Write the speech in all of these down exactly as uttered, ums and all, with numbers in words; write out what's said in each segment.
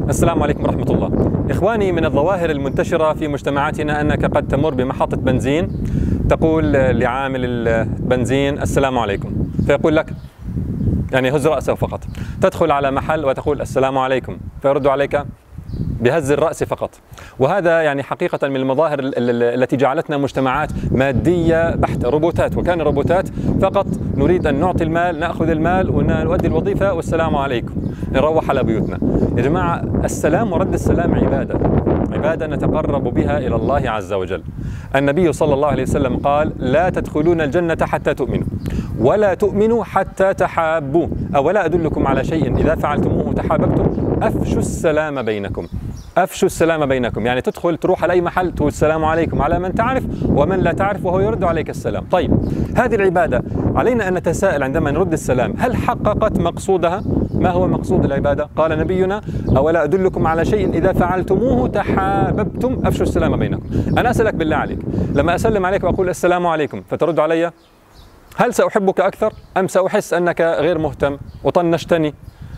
السلام عليكم ورحمة الله. إخواني، من الظواهر المنتشرة في مجتمعاتنا أنك قد تمر بمحطة بنزين تقول لعامل البنزين السلام عليكم، فيقول لك يعني هز رأسه فقط. تدخل على محل وتقول السلام عليكم، فيرد عليك بهز الرأس فقط. وهذا يعني حقيقة من المظاهر التي جعلتنا مجتمعات مادية بحتة، روبوتات، وكان روبوتات فقط نريد أن نعطي المال، نأخذ المال ونؤدي الوظيفة والسلام عليكم، نروح على بيوتنا. يا جماعة، السلام ورد السلام عبادة، عبادة نتقرب بها إلى الله عز وجل. النبي صلى الله عليه وسلم قال: لا تدخلون الجنة حتى تؤمنوا، ولا تؤمنوا حتى تحابوا، أولا أدلكم على شيء إذا فعلتموه تحاببتم؟ أفشوا السلام بينكم. أفشوا السلام بينكم يعني تدخل تروح على أي محل تقول السلام عليكم على من تعرف ومن لا تعرف، وهو يرد عليك السلام. طيب، هذه العبادة علينا أن نتساءل عندما نرد السلام: هل حققت مقصودها؟ ما هو مقصود العبادة؟ قال نبينا: أولا أدلكم على شيء إذا فعلتموه تحاببتم أفشوا السلام بينكم. أنا أسألك بالله عليك، لما أسلم عليك وأقول السلام عليكم فترد علي، هل سأحبك أكثر أم سأحس أنك غير مهتم وطنشتني؟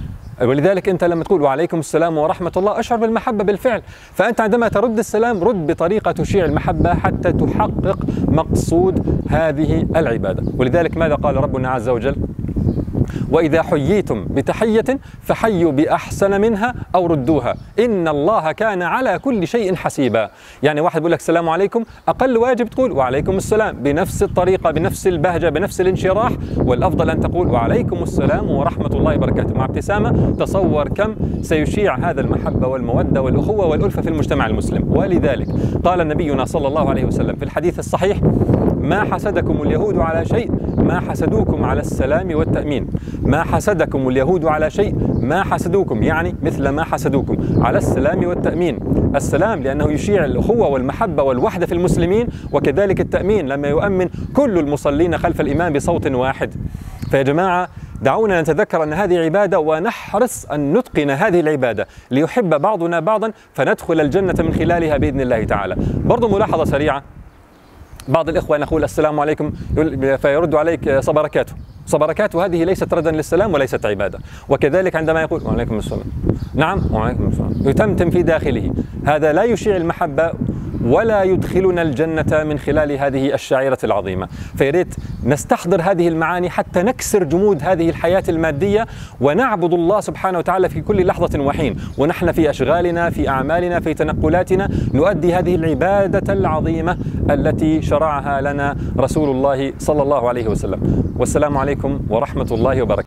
ولذلك أنت لما تقول وعليكم السلام ورحمة الله أشعر بالمحبة بالفعل. فأنت عندما ترد السلام رد بطريقة تشيع المحبة حتى تحقق مقصود هذه العبادة. ولذلك ماذا قال ربنا عز وجل؟ وإذا حييتم بتحية فحيوا بأحسن منها أو ردوها إن الله كان على كل شيء حسيبا. يعني واحد بيقول لك السلام عليكم، أقل واجب تقول وعليكم السلام بنفس الطريقة، بنفس البهجة، بنفس الانشراح، والأفضل أن تقول وعليكم السلام ورحمة الله وبركاته مع ابتسامة. تصور كم سيشيع هذا المحبة والمودة والأخوة والألفة في المجتمع المسلم. ولذلك قال نبينا صلى الله عليه وسلم في الحديث الصحيح: ما حسدكم اليهود على شيء ما حسدوكم على السلام والتأمين. ما حسدكم اليهود على شيء ما حسدوكم، يعني مثل ما حسدوكم على السلام والتأمين. السلام لأنه يشيع الأخوة والمحبة والوحدة في المسلمين، وكذلك التأمين لما يؤمن كل المصلين خلف الإمام بصوت واحد. فيا جماعة، دعونا نتذكر أن هذه عبادة ونحرص أن نتقن هذه العبادة ليحب بعضنا بعضا فندخل الجنة من خلالها بإذن الله تعالى. برضو ملاحظة سريعة: بعض الإخوة نقول السلام عليكم فيرد عليك صبركاته. صبركاته هذه ليست ردا للسلام وليست عبادة. وكذلك عندما يقول وعليكم السلام، نعم وعليكم السلام، يتمتم في داخله، هذا لا يشيع المحبة ولا يدخلنا الجنة من خلال هذه الشعيرة العظيمة. فياريت نستحضر هذه المعاني حتى نكسر جمود هذه الحياة المادية ونعبد الله سبحانه وتعالى في كل لحظة وحين، ونحن في أشغالنا، في أعمالنا، في تنقلاتنا، نؤدي هذه العبادة العظيمة التي شرعها لنا رسول الله صلى الله عليه وسلم. والسلام عليكم ورحمة الله وبركاته.